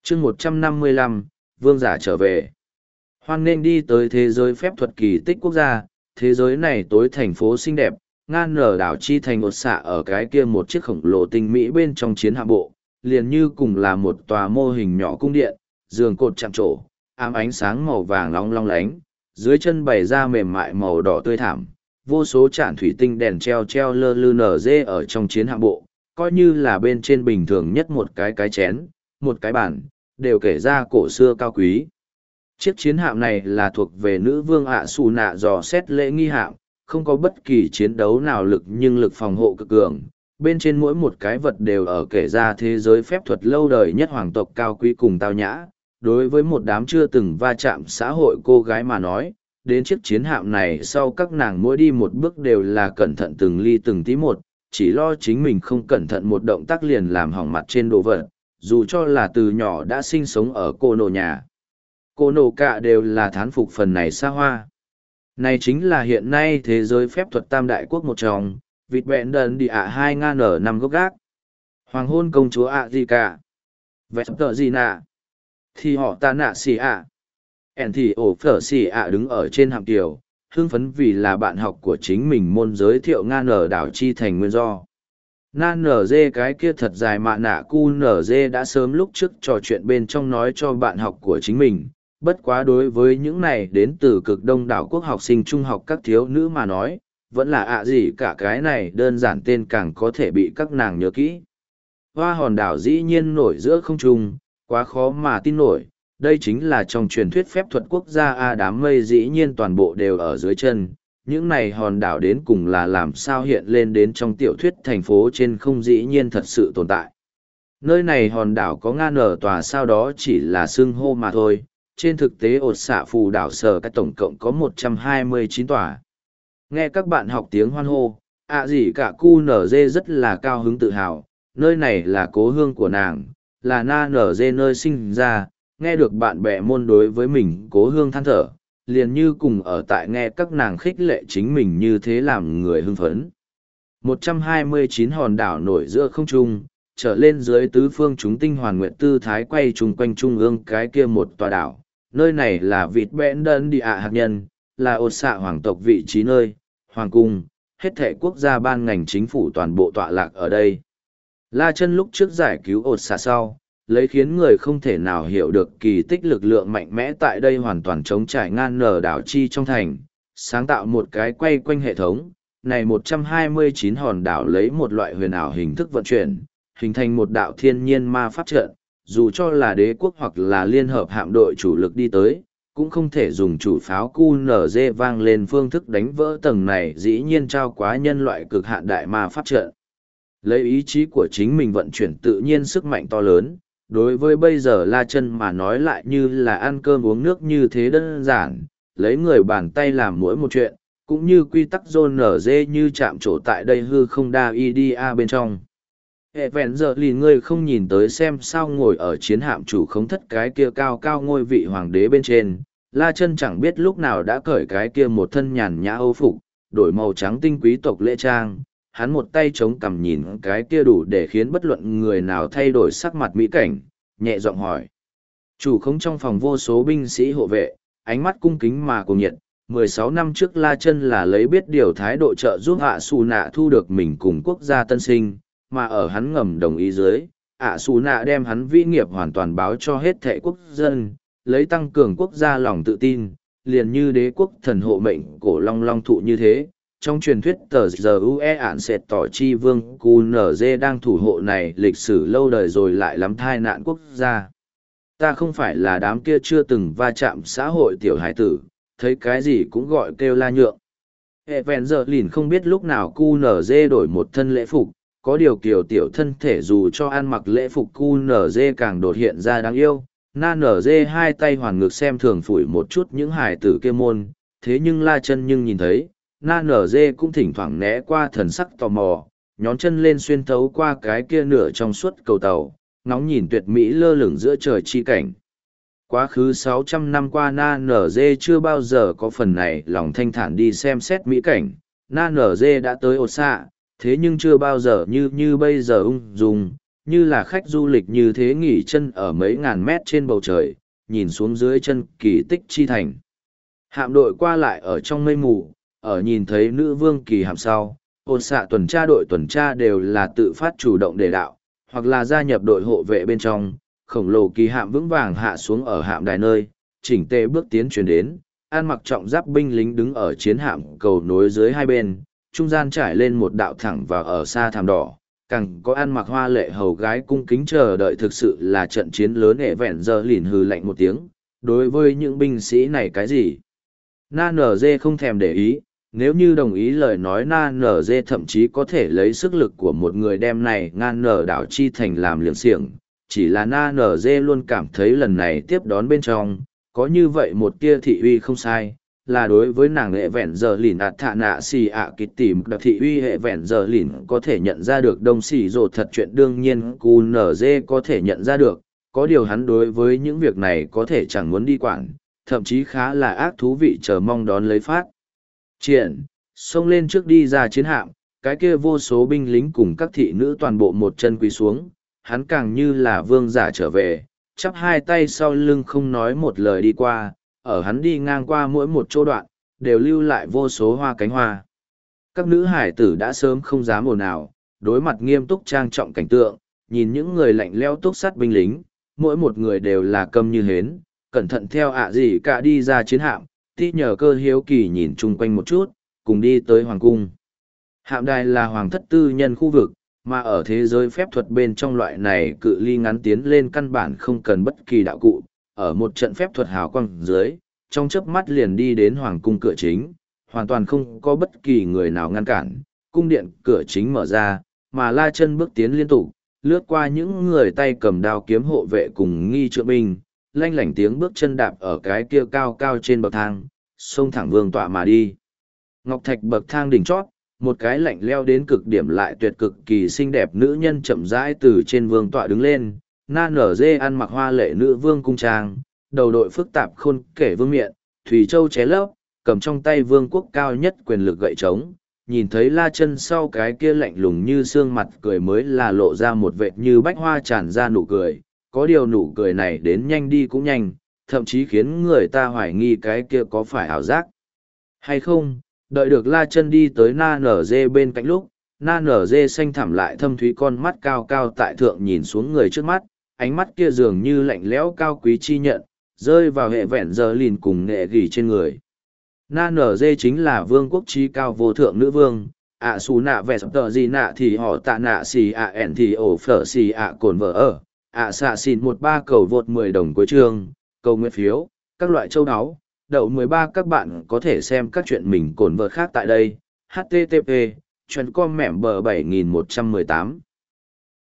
chương 155, vương giả trở về. Hoan nghênh đi tới thế giới phép thuật kỳ tích quốc gia, thế giới này tối thành phố xinh đẹp, ngang nở đảo chi thành một xạ ở cái kia một chiếc khổng lồ tinh mỹ bên trong chiến hạm bộ, liền như cùng là một tòa mô hình nhỏ cung điện, giường cột chạm trổ, ám ánh sáng màu vàng long long lánh, dưới chân bày ra mềm mại màu đỏ tươi thảm, vô số trạm thủy tinh đèn treo treo lơ lư nở dê ở trong chiến hạm bộ, coi như là bên trên bình thường nhất một cái chén, một cái bàn, đều kể ra cổ xưa cao quý. Chiếc chiến hạm này là thuộc về nữ vương ạ xù nạ dò xét lễ nghi hạm, không có bất kỳ chiến đấu nào lực nhưng lực phòng hộ cực cường. Bên trên mỗi một cái vật đều ở kể ra thế giới phép thuật lâu đời nhất hoàng tộc cao quý cùng tao nhã. Đối với một đám chưa từng va chạm xã hội cô gái mà nói, đến chiếc chiến hạm này sau các nàng mỗi đi một bước đều là cẩn thận từng ly từng tí một, chỉ lo chính mình không cẩn thận một động tác liền làm hỏng mặt trên đồ vật, dù cho là từ nhỏ đã sinh sống ở cô nô nhà. Cô nô cả đều là thán phục phần này xa hoa. Này chính là hiện nay thế giới phép thuật tam đại quốc một trong, vịt bẹn đần đi ạ 2 ngàn ở 5 gốc gác. Hoàng hôn công chúa ạ gì cả. Vẹt tợ gì nạ. Thì họ ta nạ xì ạ. Ẻn thì ổ phở xì ạ đứng ở trên hạm kiều, hưng phấn vì là bạn học của chính mình môn giới thiệu ngan ở đảo chi thành nguyên do. Nan nở dê cái kia thật dài mạ nạ cu nở dê đã sớm lúc trước trò chuyện bên trong nói cho bạn học của chính mình. Bất quá đối với những này đến từ cực đông đảo quốc học sinh trung học các thiếu nữ mà nói, vẫn là ạ gì cả cái này đơn giản tên càng có thể bị các nàng nhớ kỹ. Hoa hòn đảo dĩ nhiên nổi giữa không trung, quá khó mà tin nổi, đây chính là trong truyền thuyết phép thuật quốc gia A đám mây dĩ nhiên toàn bộ đều ở dưới chân. Những này hòn đảo đến cùng là làm sao hiện lên đến trong tiểu thuyết thành phố trên không dĩ nhiên thật sự tồn tại. Nơi này hòn đảo có ngàn ở tòa sao đó chỉ là xưng hô mà thôi, trên thực tế ột xạ phù đảo sở cái tổng cộng có 129 tòa. Nghe các bạn học tiếng hoan hô, ạ gì cả cu nở dê rất là cao hứng tự hào, nơi này là cố hương của nàng, là na nở dê nơi sinh ra, nghe được bạn bè môn đối với mình cố hương than thở, liền như cùng ở tại nghe các nàng khích lệ chính mình như thế làm người hưng phấn. 129 hòn đảo nổi giữa không trung, trở lên dưới tứ phương chúng tinh hoàn nguyện tư thái quay chung quanh trung ương cái kia một tòa đảo. Nơi này là vịt bẽn đơn đi ạ hạt nhân, là ột xạ hoàng tộc vị trí nơi, hoàng cung, hết thể quốc gia ban ngành chính phủ toàn bộ tọa lạc ở đây. La Chân lúc trước giải cứu ột xạ sau, lấy khiến người không thể nào hiểu được kỳ tích lực lượng mạnh mẽ tại đây hoàn toàn chống trải ngang nở đảo chi trong thành, sáng tạo một cái quay quanh hệ thống, này 129 hòn đảo lấy một loại huyền ảo hình thức vận chuyển, hình thành một đạo thiên nhiên ma pháp trận, dù cho là đế quốc hoặc là liên hợp hạm đội chủ lực đi tới, cũng không thể dùng chủ pháo QNZ vang lên phương thức đánh vỡ tầng này dĩ nhiên trao quá nhân loại cực hạn đại ma pháp trận. Lấy ý chí của chính mình vận chuyển tự nhiên sức mạnh to lớn, đối với bây giờ La Chân mà nói lại như là ăn cơm uống nước như thế đơn giản, lấy người bàn tay làm mỗi một chuyện, cũng như quy tắc zone nở dê như chạm trổ tại đây hư không đa IDA bên trong. Hệ vẹn giờ lì ngươi không nhìn tới xem sao ngồi ở chiến hạm chủ khống thất cái kia cao cao ngôi vị hoàng đế bên trên, La Chân chẳng biết lúc nào đã cởi cái kia một thân nhàn nhã âu phục, đổi màu trắng tinh quý tộc lễ trang, hắn một tay chống cằm nhìn cái kia đủ để khiến bất luận người nào thay đổi sắc mặt mỹ cảnh, nhẹ giọng hỏi. Chủ khống trong phòng vô số binh sĩ hộ vệ, ánh mắt cung kính mà cuồng nhiệt, 16 năm trước La Chân là lấy biết điều thái độ trợ giúp ạ xù nạ thu được mình cùng quốc gia tân sinh, mà ở hắn ngầm đồng ý dưới, ạ xù nạ đem hắn vĩ nghiệp hoàn toàn báo cho hết thệ quốc dân, lấy tăng cường quốc gia lòng tự tin, liền như đế quốc thần hộ mệnh cổ long long thụ như thế. Trong truyền thuyết tờ giờ UE ản sệt tỏ chi vương QNZ đang thủ hộ này lịch sử lâu đời rồi lại lắm thai nạn quốc gia. Ta không phải là đám kia chưa từng va chạm xã hội tiểu hải tử, thấy cái gì cũng gọi kêu la nhượng. Hệ vẹn giờ lìn không biết lúc nào QNZ đổi một thân lễ phục, có điều kiểu tiểu thân thể dù cho ăn mặc lễ phục QNZ càng đột hiện ra đáng yêu. Na NZ hai tay hoàn ngực xem thường phủi một chút những hải tử kia môn, thế nhưng La Chân nhưng nhìn thấy, Na NZ cũng thỉnh thoảng né qua thần sắc tò mò, nhón chân lên xuyên thấu qua cái kia nửa trong suốt cầu tàu, ngóng nhìn tuyệt mỹ lơ lửng giữa trời chi cảnh. Quá khứ 600 năm qua Na NZ chưa bao giờ có phần này lòng thanh thản đi xem xét mỹ cảnh, Na NZ đã tới ột xạ, thế nhưng chưa bao giờ như bây giờ ung dung, như là khách du lịch như thế nghỉ chân ở mấy ngàn mét trên bầu trời, nhìn xuống dưới chân kỳ tích chi thành. Hạm đội qua lại ở trong mây mù, ở nhìn thấy nữ vương kỳ hạm sau, ôn xạ tuần tra đội tuần tra đều là tự phát chủ động đề đạo, hoặc là gia nhập đội hộ vệ bên trong, khổng lồ kỳ hạm vững vàng hạ xuống ở hạm đài nơi, chỉnh tề bước tiến chuyển đến, an mặc trọng giáp binh lính đứng ở chiến hạm cầu nối dưới hai bên, trung gian trải lên một đạo thẳng và ở xa thảm đỏ, càng có ăn mặc hoa lệ hầu gái cung kính chờ đợi. Thực sự là trận chiến lớn ệ vẹn giờ lìn hừ lạnh một tiếng, đối với những binh sĩ này cái gì? Na NG không thèm để ý, nếu như đồng ý lời nói Na NG thậm chí có thể lấy sức lực của một người đem này ngan nở đảo chi thành làm liệng xiềng, chỉ là Na NG luôn cảm thấy lần này tiếp đón bên trong, có như vậy một tia thị uy không sai, là đối với nàng hệ vẹn giờ lìn ạt thạ nạ xì ạ kịch tìm đặc thị uy hệ vẹn giờ lìn có thể nhận ra được đông xì rồ thật chuyện đương nhiên cu nở dê có thể nhận ra được, có điều hắn đối với những việc này có thể chẳng muốn đi quản, thậm chí khá là ác thú vị chờ mong đón lấy phát triển, xông lên trước đi ra chiến hạm, cái kia vô số binh lính cùng các thị nữ toàn bộ một chân quỳ xuống, hắn càng như là vương giả trở về, chắp hai tay sau lưng không nói một lời đi qua, ở hắn đi ngang qua mỗi một chỗ đoạn, đều lưu lại vô số hoa cánh hoa. Các nữ hải tử đã sớm không dám ồn ào, đối mặt nghiêm túc trang trọng cảnh tượng, nhìn những người lạnh lẽo túc sắt binh lính, mỗi một người đều là câm như hến, cẩn thận theo ạ gì cả đi ra chiến hạm, ti nhờ cơ hiếu kỳ nhìn chung quanh một chút, cùng đi tới hoàng cung. Hạm đài là hoàng thất tư nhân khu vực, mà ở thế giới phép thuật bên trong loại này cự ly ngắn tiến lên căn bản không cần bất kỳ đạo cụ, ở một trận phép thuật hào quang dưới, trong chớp mắt liền đi đến hoàng cung cửa chính, hoàn toàn không có bất kỳ người nào ngăn cản, cung điện cửa chính mở ra, mà La Chân bước tiến liên tục, lướt qua những người tay cầm đao kiếm hộ vệ cùng nghi trượng binh, lanh lảnh tiếng bước chân đạp ở cái kia cao cao trên bậc thang, xông thẳng vương tọa mà đi. Ngọc thạch bậc thang đỉnh chót, một cái lạnh leo đến cực điểm lại tuyệt cực kỳ xinh đẹp nữ nhân chậm rãi từ trên vương tọa đứng lên, na nở dê ăn mặc hoa lệ nữ vương cung trang, đầu đội phức tạp khôn kể vương miện, thủy châu ché lấp, cầm trong tay vương quốc cao nhất quyền lực gậy trống, nhìn thấy La Chân sau cái kia lạnh lùng như xương mặt cười mới là lộ ra một vệt như bách hoa tràn ra nụ cười, có điều nụ cười này đến nhanh đi cũng nhanh, thậm chí khiến người ta hoài nghi cái kia có phải ảo giác hay không. Đợi được La Chân đi tới na nở dê bên cạnh lúc, na nở dê xanh thẳm lại thâm thúy con mắt cao cao tại thượng nhìn xuống người trước mắt, ánh mắt kia dường như lạnh lẽo cao quý chi nhận, rơi vào hệ vẹn giờ lìn cùng nghệ gỉ trên người. Na nở dê chính là vương quốc trí cao vô thượng nữ vương, ạ xù nạ vẹt tờ gì nạ thì họ tạ nạ xì ạ ẻn thì ổ phở xì ạ cồn vợ ở, ạ xạ xìn 13 cầu vượt 10 đồng cuối chương, cầu nguyện phiếu, các loại châu áo. Đậu 13 các bạn có thể xem các chuyện mình cồn vợ khác tại đây. http://com mẻm bờ 7118